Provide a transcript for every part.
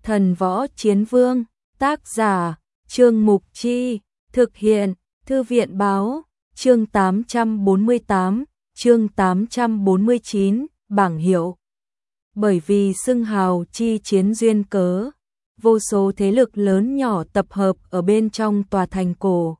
Thần Võ Chiến Vương, tác giả, Trương Mục Chi, thực hiện, Thư viện báo, chương 848, chương 849, bảng hiệu. Bởi vì xưng hào chi chiến duyên cớ, vô số thế lực lớn nhỏ tập hợp ở bên trong tòa thành cổ.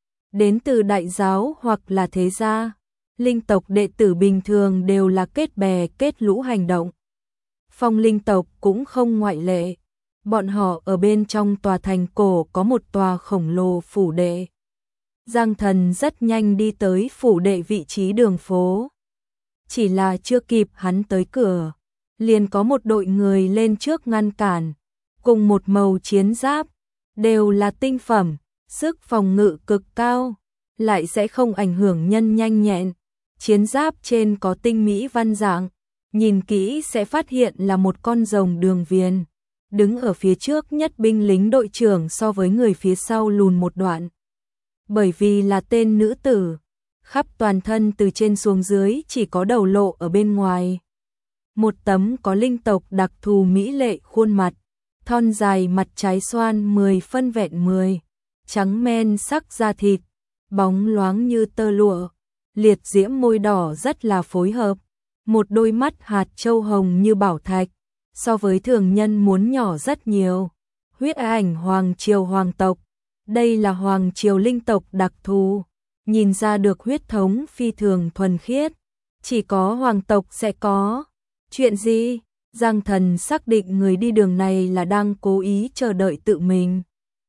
Đến từ đại giáo hoặc là thế gia, linh tộc đệ tử bình thường đều là kết bè kết lũ hành động. Phong linh tộc cũng không ngoại lệ. Bọn họ ở bên trong tòa thành cổ có một tòa khổng lồ phủ đệ. Giang Thần rất nhanh đi tới phủ đệ vị trí đường phố. Chỉ là chưa kịp hắn tới cửa, liền có một đội người lên trước ngăn cản, cùng một màu chiến giáp, đều là tinh phẩm, sức phòng ngự cực cao, lại sẽ không ảnh hưởng nhân nhanh nhẹn. Chiến giáp trên có tinh mỹ văn dạng, nhìn kỹ sẽ phát hiện là một con rồng đường viền. Đứng ở phía trước nhất binh lính đội trưởng so với người phía sau lùn một đoạn. Bởi vì là tên nữ tử, khắp toàn thân từ trên xuống dưới chỉ có đầu lộ ở bên ngoài. Một tấm có linh tộc đặc thù mỹ lệ khuôn mặt, thon dài mặt trái xoan 10 phân vẹn 10, trắng men sắc da thịt, bóng loáng như tơ lụa, liệt diễm môi đỏ rất là phối hợp, một đôi mắt hạt châu hồng như bảo thạch. So với thường nhân muốn nhỏ rất nhiều. Huyết ảnh hoàng triều hoàng tộc, đây là hoàng triều linh tộc đặc thù, nhìn ra được huyết thống phi thường thuần khiết, chỉ có hoàng tộc sẽ có. Chuyện gì? Giang Thần xác định người đi đường này là đang cố ý chờ đợi tự mình.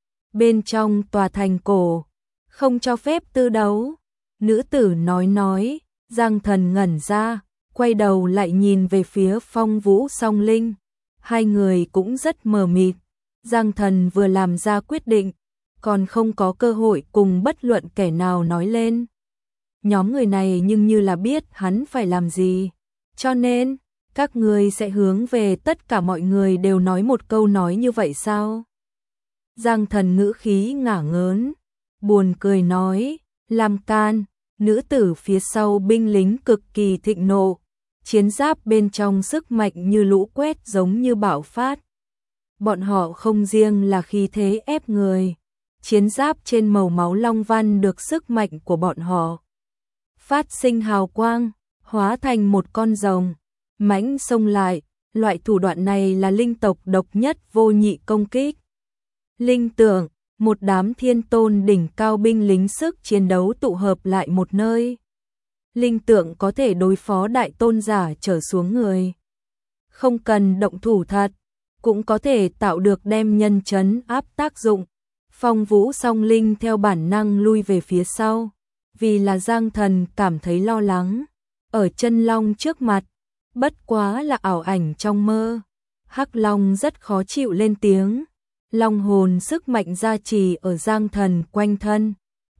Bên trong tòa thành cổ, không cho phép tư đấu. Nữ tử nói, Giang Thần ngẩn ra, quay đầu lại nhìn về phía Phong Vũ Song Linh. Hai người cũng rất mờ mịt. Giang Thần vừa làm ra quyết định, còn không có cơ hội cùng bất luận kẻ nào nói lên. Nhóm người này nhưng như là biết hắn phải làm gì. Cho nên, các người sẽ hướng về tất cả mọi người đều nói một câu nói như vậy sao? Giang Thần ngữ khí ngả ngớn, buồn cười nói, làm can. Nữ tử phía sau binh lính cực kỳ thịnh nộ. Chiến giáp bên trong sức mạnh như lũ quét giống như bạo phát. Bọn họ không riêng là khí thế ép người. Chiến giáp trên màu máu long văn được sức mạnh của bọn họ phát sinh hào quang, hóa thành một con rồng, mãnh xông lại. Loại thủ đoạn này là linh tộc độc nhất vô nhị công kích. Linh tượng, một đám thiên tôn đỉnh cao binh lính sức chiến đấu tụ hợp lại một nơi. Linh tượng có thể đối phó đại tôn giả trở xuống người. Không cần động thủ thật, cũng có thể tạo được đem nhân chấn áp tác dụng. Phong Vũ Song Linh theo bản năng lui về phía sau, vì là Giang Thần cảm thấy lo lắng. Ở chân long trước mặt, bất quá là ảo ảnh trong mơ. Hắc Long rất khó chịu lên tiếng. Long hồn sức mạnh gia trì ở Giang Thần quanh thân.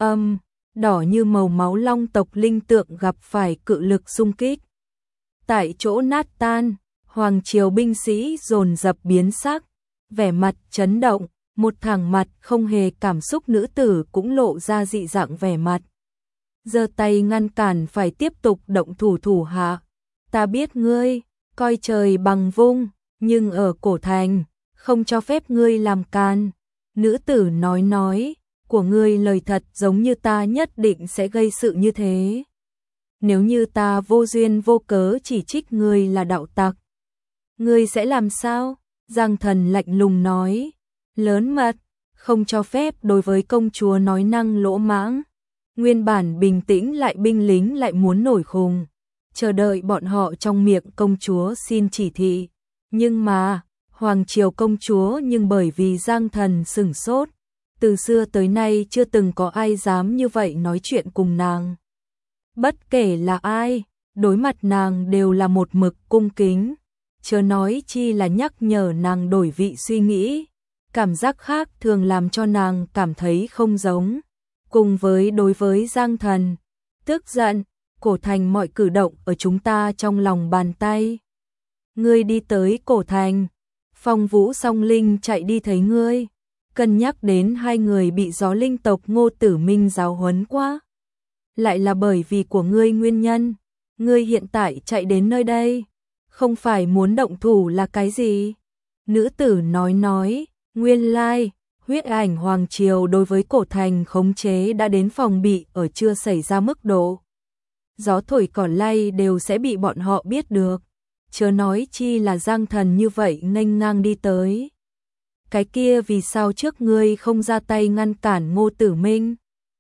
Đỏ như màu máu long tộc linh tượng gặp phải cự lực xung kích. Tại chỗ nát tan, hoàng triều binh sĩ dồn dập biến sắc, vẻ mặt chấn động, một thẳng mặt không hề cảm xúc nữ tử cũng lộ ra dị dạng vẻ mặt. Giơ tay ngăn cản phải tiếp tục động thủ hạ. Ta biết ngươi, coi trời bằng vung, nhưng ở cổ thành, không cho phép ngươi làm can. Nữ tử nói. Của ngươi lời thật giống như ta nhất định sẽ gây sự như thế. Nếu như ta vô duyên vô cớ chỉ trích ngươi là đạo tặc, ngươi sẽ làm sao? Giang Thần lạnh lùng nói, lớn mật, không cho phép đối với công chúa nói năng lỗ mãng. Nguyên bản bình tĩnh lại binh lính lại muốn nổi khùng, chờ đợi bọn họ trong miệng công chúa xin chỉ thị. Nhưng mà, hoàng triều công chúa nhưng bởi vì Giang Thần sửng sốt. Từ xưa tới nay chưa từng có ai dám như vậy nói chuyện cùng nàng. Bất kể là ai, đối mặt nàng đều là một mực cung kính. Chớ nói chi là nhắc nhở nàng đổi vị suy nghĩ. Cảm giác khác thường làm cho nàng cảm thấy không giống. Cùng với đối với Giang Thần, tức giận, cổ thành mọi cử động ở chúng ta trong lòng bàn tay. Ngươi đi tới cổ thành, Phong Vũ Song Linh chạy đi thấy ngươi. Cân nhắc đến hai người bị gió linh tộc Ngô Tử Minh giáo huấn quá. Lại là bởi vì của ngươi nguyên nhân, ngươi hiện tại chạy đến nơi đây, không phải muốn động thủ là cái gì? Nữ tử nói, nguyên lai, huyết ảnh hoàng triều đối với cổ thành khống chế đã đến phòng bị ở chưa xảy ra mức độ. Gió thổi cỏ lay đều sẽ bị bọn họ biết được, chớ nói chi là Giang Thần như vậy nghênh ngang đi tới. Cái kia vì sao trước ngươi không ra tay ngăn cản Ngô Tử Minh?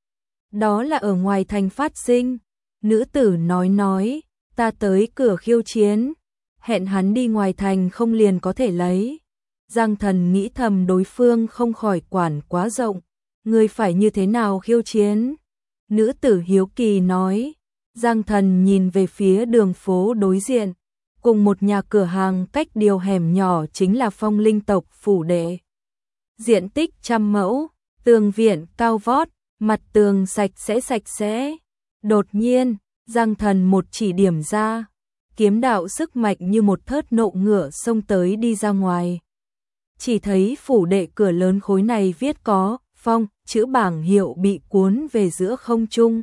Đó là ở ngoài thành phát sinh. Nữ tử nói, ta tới cửa khiêu chiến, hẹn hắn đi ngoài thành không liền có thể lấy. Giang Thần nghĩ thầm đối phương không khỏi quản quá rộng, ngươi phải như thế nào khiêu chiến? Nữ tử hiếu kỳ nói. Giang Thần nhìn về phía đường phố đối diện, cùng một nhà cửa hàng cách điều hẻm nhỏ chính là Phong Linh tộc phủ đệ. Diện tích 100 mẫu, tường viện cao vót, mặt tường sạch sẽ. Đột nhiên, Giang Thần một chỉ điểm ra, kiếm đạo sức mạnh như một thớt nộ ngựa xông tới đi ra ngoài. Chỉ thấy phủ đệ cửa lớn khối này viết có Phong chữ bảng hiệu bị cuốn về giữa không trung.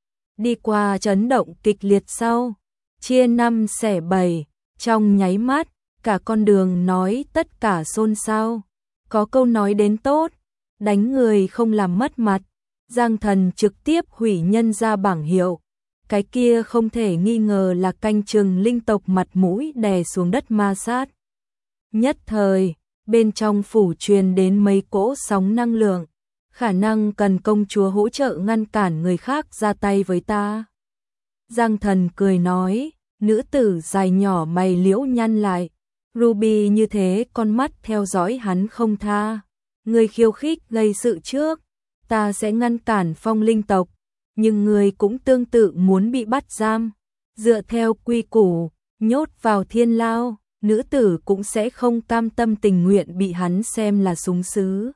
Đi qua chấn động kịch liệt sau, chia 5 xẻ 7, trong nháy mắt, cả con đường nói tất cả xôn xao. Có câu nói đến tốt, đánh người không làm mất mặt. Giang Thần trực tiếp hủy nhân ra bảng hiệu. Cái kia không thể nghi ngờ là canh chừng linh tộc mặt mũi đè xuống đất ma sát. Nhất thời, bên trong phủ truyền đến mấy cỗ sóng năng lượng. Khả năng cần công chúa hỗ trợ ngăn cản người khác ra tay với ta. Giang Thần cười nói, nữ tử dài nhỏ mày liễu nhăn lại. Ruby như thế con mắt theo dõi hắn không tha. Người khiêu khích gây sự trước, ta sẽ ngăn cản Phong Linh tộc. Nhưng người cũng tương tự muốn bị bắt giam. Dựa theo quy củ, nhốt vào thiên lao, nữ tử cũng sẽ không cam tâm tình nguyện bị hắn xem là súng sứ.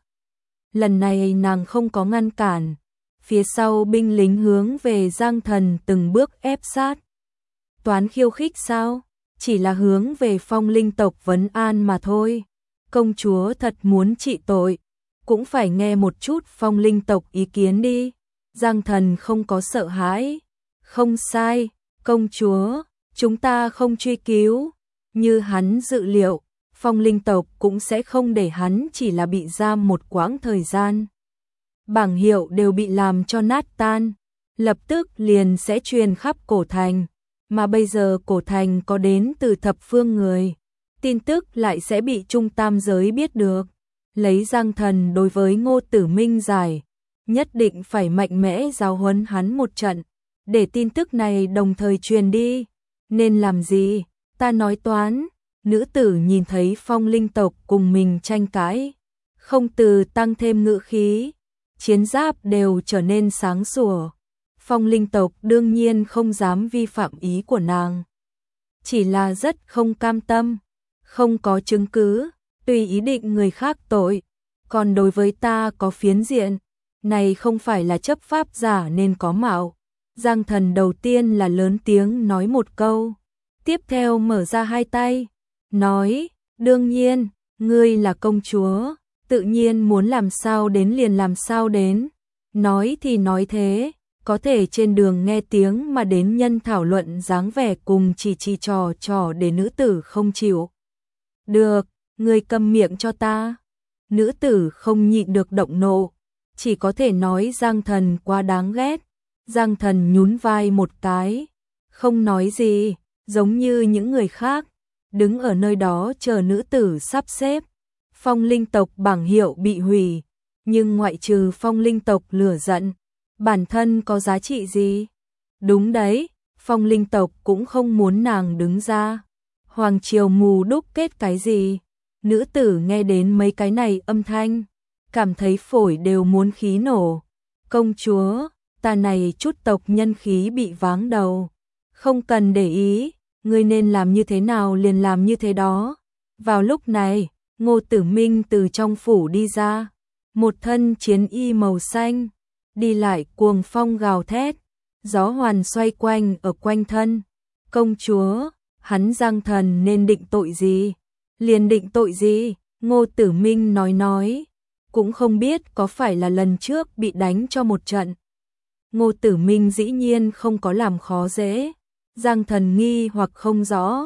Lần này nàng không có ngăn cản, phía sau binh lính hướng về Giang Thần từng bước ép sát. Toán khiêu khích sao? Chỉ là hướng về Phong Linh tộc vấn an mà thôi. Công chúa thật muốn trị tội, cũng phải nghe một chút Phong Linh tộc ý kiến đi. Giang Thần không có sợ hãi. Không sai, công chúa, chúng ta không truy cứu. Như hắn dự liệu, Phong Linh tộc cũng sẽ không để hắn chỉ là bị giam một quãng thời gian. Bảng hiệu đều bị làm cho nát tan, lập tức liền sẽ truyền khắp cổ thành, mà bây giờ cổ thành có đến từ thập phương người, tin tức lại sẽ bị trung tam giới biết được. Lấy Giang Thần đối với Ngô Tử Minh giải, nhất định phải mạnh mẽ giáo huấn hắn một trận, để tin tức này đồng thời truyền đi. Nên làm gì? Ta nói toán. Nữ tử nhìn thấy Phong Linh tộc cùng mình tranh cãi, không từ tăng thêm ngữ khí, chiến giáp đều trở nên sáng sủa. Phong Linh tộc đương nhiên không dám vi phạm ý của nàng, chỉ là rất không cam tâm, không có chứng cứ, tùy ý định người khác tội, còn đối với ta có phiến diện, này không phải là chấp pháp giả nên có mạo. Giang Thần đầu tiên là lớn tiếng nói một câu, tiếp theo mở ra hai tay, nói, đương nhiên, ngươi là công chúa, tự nhiên muốn làm sao đến liền làm sao đến. Nói thì nói thế, có thể trên đường nghe tiếng mà đến nhân thảo luận dáng vẻ cùng chỉ trò để nữ tử không chịu. Được, ngươi câm miệng cho ta. Nữ tử không nhịn được động nộ, chỉ có thể nói Giang Thần quá đáng ghét. Giang Thần nhún vai một cái, không nói gì, giống như những người khác, đứng ở nơi đó chờ nữ tử sắp xếp. Phong Linh tộc bảng hiệu bị hủy, nhưng ngoại trừ Phong Linh tộc lửa giận, bản thân có giá trị gì? Đúng đấy, Phong Linh tộc cũng không muốn nàng đứng ra. Hoàng triều mù đúc kết cái gì? Nữ tử nghe đến mấy cái này âm thanh, cảm thấy phổi đều muốn khí nổ. Công chúa, ta này chút tộc nhân khí bị váng đầu, không cần để ý, ngươi nên làm như thế nào liền làm như thế đó. Vào lúc này, Ngô Tử Minh từ trong phủ đi ra, một thân chiến y màu xanh, đi lại cuồng phong gào thét, gió hoàn xoay quanh ở quanh thân. Công chúa, hắn Giang Thần nên định tội gì? Liền định tội gì? Ngô Tử Minh nói, cũng không biết có phải là lần trước bị đánh cho một trận. Ngô Tử Minh dĩ nhiên không có làm khó dễ. Giang Thần nghi hoặc không rõ,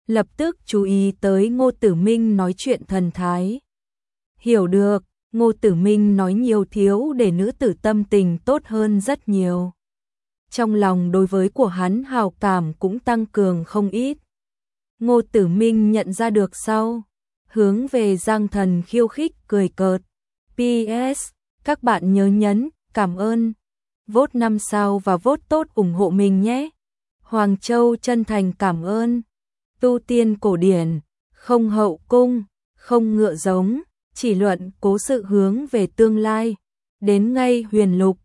lập tức chú ý tới Ngô Tử Minh nói chuyện thần thái. Hiểu được, Ngô Tử Minh nói nhiều thiếu để nữ tử tâm tình tốt hơn rất nhiều. Trong lòng đối với của hắn hào cảm cũng tăng cường không ít. Ngô Tử Minh nhận ra được sau, hướng về Giang Thần khiêu khích cười cợt. PS, các bạn nhớ nhấn, cảm ơn, vote 5 sao và vote tốt ủng hộ mình nhé. Hoàng Châu chân thành cảm ơn. Tu tiên cổ điển, không hậu cung, không ngựa giống, chỉ luận cố sự hướng về tương lai. Đến ngay huyền lục,